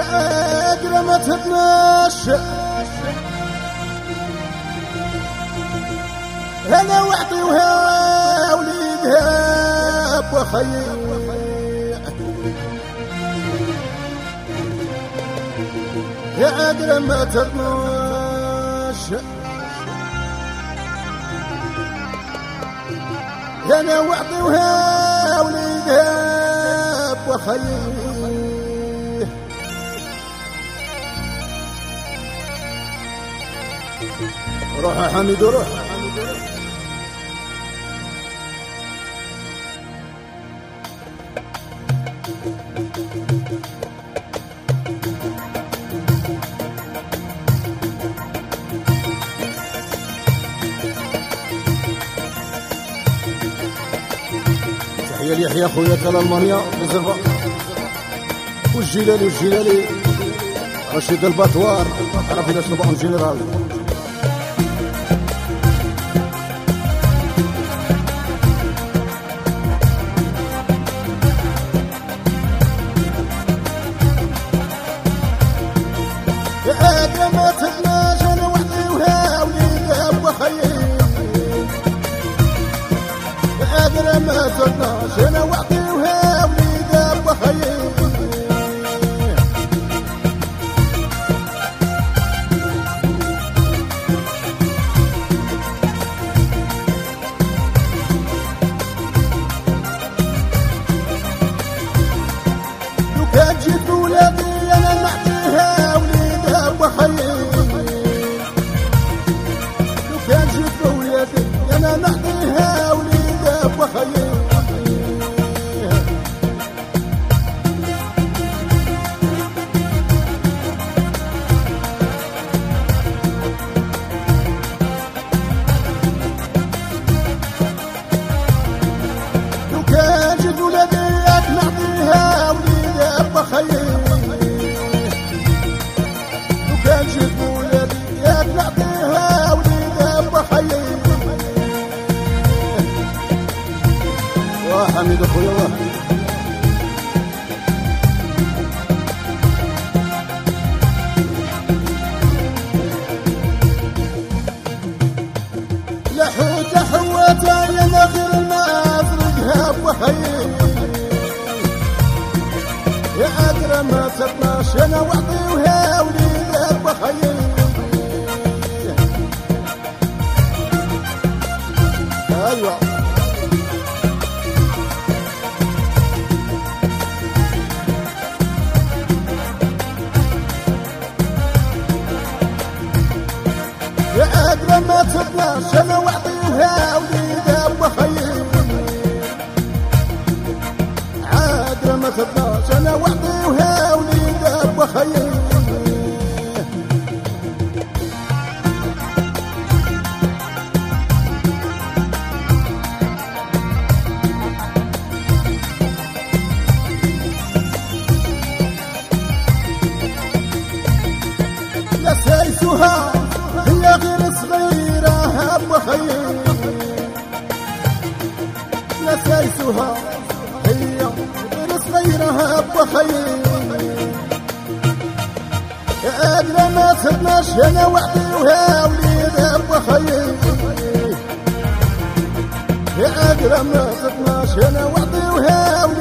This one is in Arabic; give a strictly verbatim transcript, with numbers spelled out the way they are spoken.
قادرة ما تتماشى أنا وأعطيوها وليدها بخير يا قادرة ما تتماشى أنا وأعطيوها وليدها بخير روح يا حميد روح تحية ليحيى خويا تاع المانيا بزربة والجلالي والجلالي رشيد البطوار عرفي لاش نبقى جنرال قادرة ما تتناش أنا وحديوها وليدها بخير قادرة ما تتناش أنا وحديوها وليدها بخير لو كان جيت ولادي أنا نعطيها وليدها بخير لو كان جيت ولادي أنا نعطيها وليدها بخير لو كان جيت ولادي نعطيها وليدها بخير لو كان جيت ولادي نعطيها وليدها بخير وحميد اخويا واه لحوت حوتها يا نغير الماء افرقها بخير يا قادرة ما تطناش انا وعطيوها وليدها بخير ايوه يا قادرة ما تطناش انا وعطيوها وليدها بخير قادرة ما تطناش انا وعطيوها وليدها بخير نسيتها هي غير صغيرة بخير نسيتها هي غير صغيرة بخير قادرة ما تبناش أنا وعطيوها وليدها بخير قادرة ما تبناش أنا وعطيوها